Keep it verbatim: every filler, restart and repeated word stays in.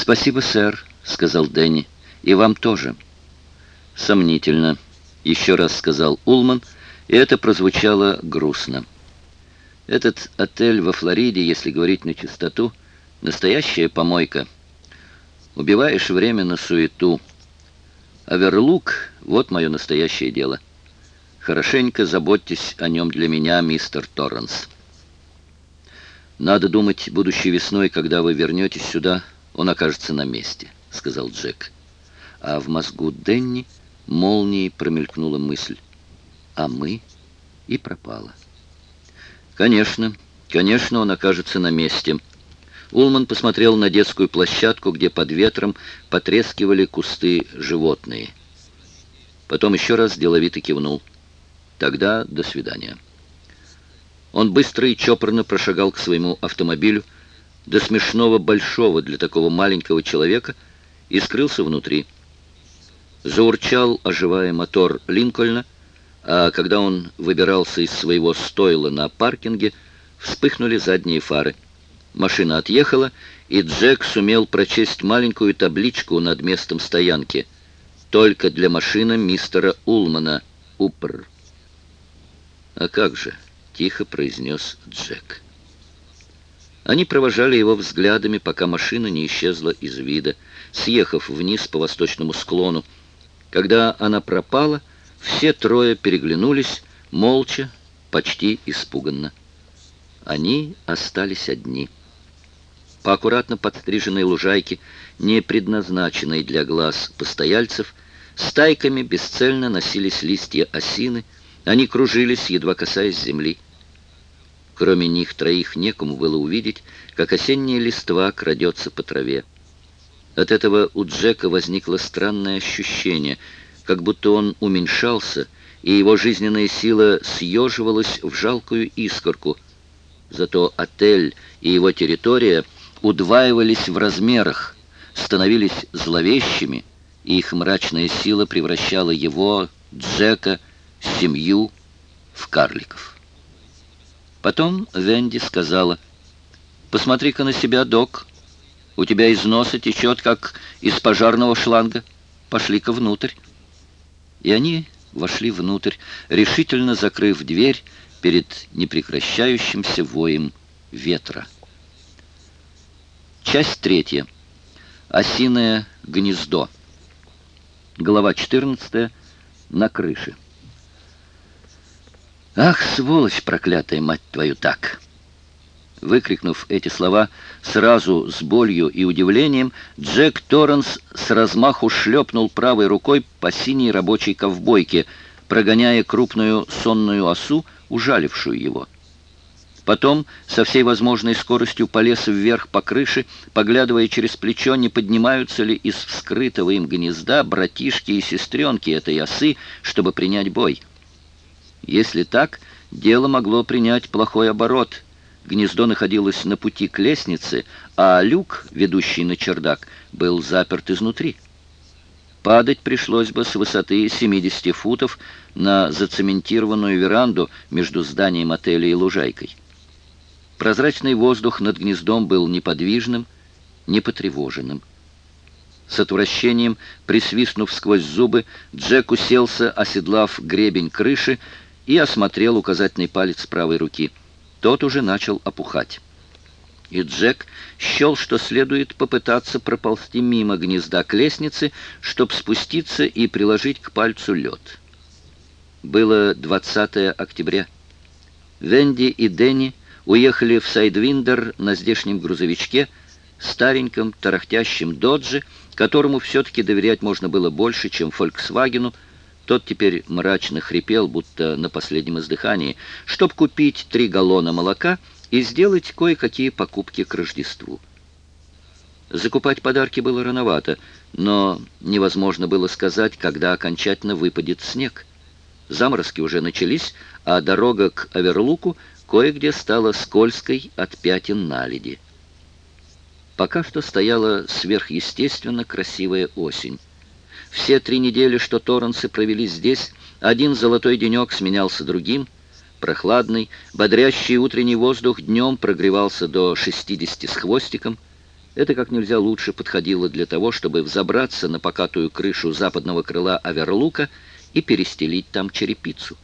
«Спасибо, сэр», — сказал Дэнни. «И вам тоже». «Сомнительно», — еще раз сказал Улман, и это прозвучало грустно. «Этот отель во Флориде, если говорить на чистоту, настоящая помойка. Убиваешь время на суету. Оверлук — вот мое настоящее дело. Хорошенько заботьтесь о нем для меня, мистер Торренс. Надо думать, будущей весной, когда вы вернетесь сюда, он окажется на месте», — сказал Джек. А в мозгу Дэнни молнией промелькнула мысль: «А мы?» И пропала. «Конечно, конечно, он окажется на месте». Улман посмотрел на детскую площадку, где под ветром потрескивали кусты животные. Потом еще раз деловито кивнул. «Тогда до свидания». Он быстро и чопорно прошагал к своему автомобилю, до смешного большого для такого маленького человека, и скрылся внутри. Заурчал, оживая, мотор Линкольна, а когда он выбирался из своего стойла на паркинге, вспыхнули задние фары. Машина отъехала, и Джек сумел прочесть маленькую табличку над местом стоянки: «Только для машины мистера Улмана, УПР». «А как же?» — тихо произнес Джек. Они провожали его взглядами, пока машина не исчезла из вида, съехав вниз по восточному склону. Когда она пропала, все трое переглянулись, молча, почти испуганно. Они остались одни. По аккуратно подстриженной лужайке, не предназначенной для глаз постояльцев, стайками бесцельно носились листья осины, они кружились, едва касаясь земли. Кроме них троих некому было увидеть, как осенняя листва крадется по траве. От этого у Джека возникло странное ощущение, как будто он уменьшался, и его жизненная сила съеживалась в жалкую искорку. Зато отель и его территория удваивались в размерах, становились зловещими, и их мрачная сила превращала его, Джека, семью в карликов. Потом Венди сказала: «Посмотри-ка на себя, док. У тебя из носа течет, как из пожарного шланга. Пошли-ка внутрь». И они вошли внутрь, решительно закрыв дверь перед непрекращающимся воем ветра. Часть третья. Осиное гнездо. Глава четырнадцатая. На крыше. «Ах, сволочь проклятая, мать твою, так!» Выкрикнув эти слова сразу с болью и удивлением, Джек Торренс с размаху шлепнул правой рукой по синей рабочей ковбойке, прогоняя крупную сонную осу, ужалившую его. Потом со всей возможной скоростью полез вверх по крыше, поглядывая через плечо, не поднимаются ли из вскрытого им гнезда братишки и сестренки этой осы, чтобы принять бой. Если так, дело могло принять плохой оборот. Гнездо находилось на пути к лестнице, а люк, ведущий на чердак, был заперт изнутри. Падать пришлось бы с высоты семидесяти футов на зацементированную веранду между зданием отеля и лужайкой. Прозрачный воздух над гнездом был неподвижным, непотревоженным. С отвращением, присвистнув сквозь зубы, Джек уселся, оседлав гребень крыши, и осмотрел указательный палец правой руки. Тот уже начал опухать. И Джек счел, что следует попытаться проползти мимо гнезда к лестнице, чтобы спуститься и приложить к пальцу лед. Было двадцатое октября. Венди и Дэнни уехали в Сайдвиндер на здешнем грузовичке, стареньком тарахтящем «Додже», которому все-таки доверять можно было больше, чем «Фольксвагену». Тот теперь мрачно хрипел, будто на последнем издыхании, чтобы купить три галлона молока и сделать кое-какие покупки к Рождеству. Закупать подарки было рановато, но невозможно было сказать, когда окончательно выпадет снег. Заморозки уже начались, а дорога к Оверлуку кое-где стала скользкой от пятен наледи. Пока что стояла сверхъестественно красивая осень. Все три недели, что Торренсы провели здесь, один золотой денек сменялся другим. Прохладный, бодрящий утренний воздух днем прогревался до шестидесяти с хвостиком. Это как нельзя лучше подходило для того, чтобы взобраться на покатую крышу западного крыла Аверлука и перестелить там черепицу.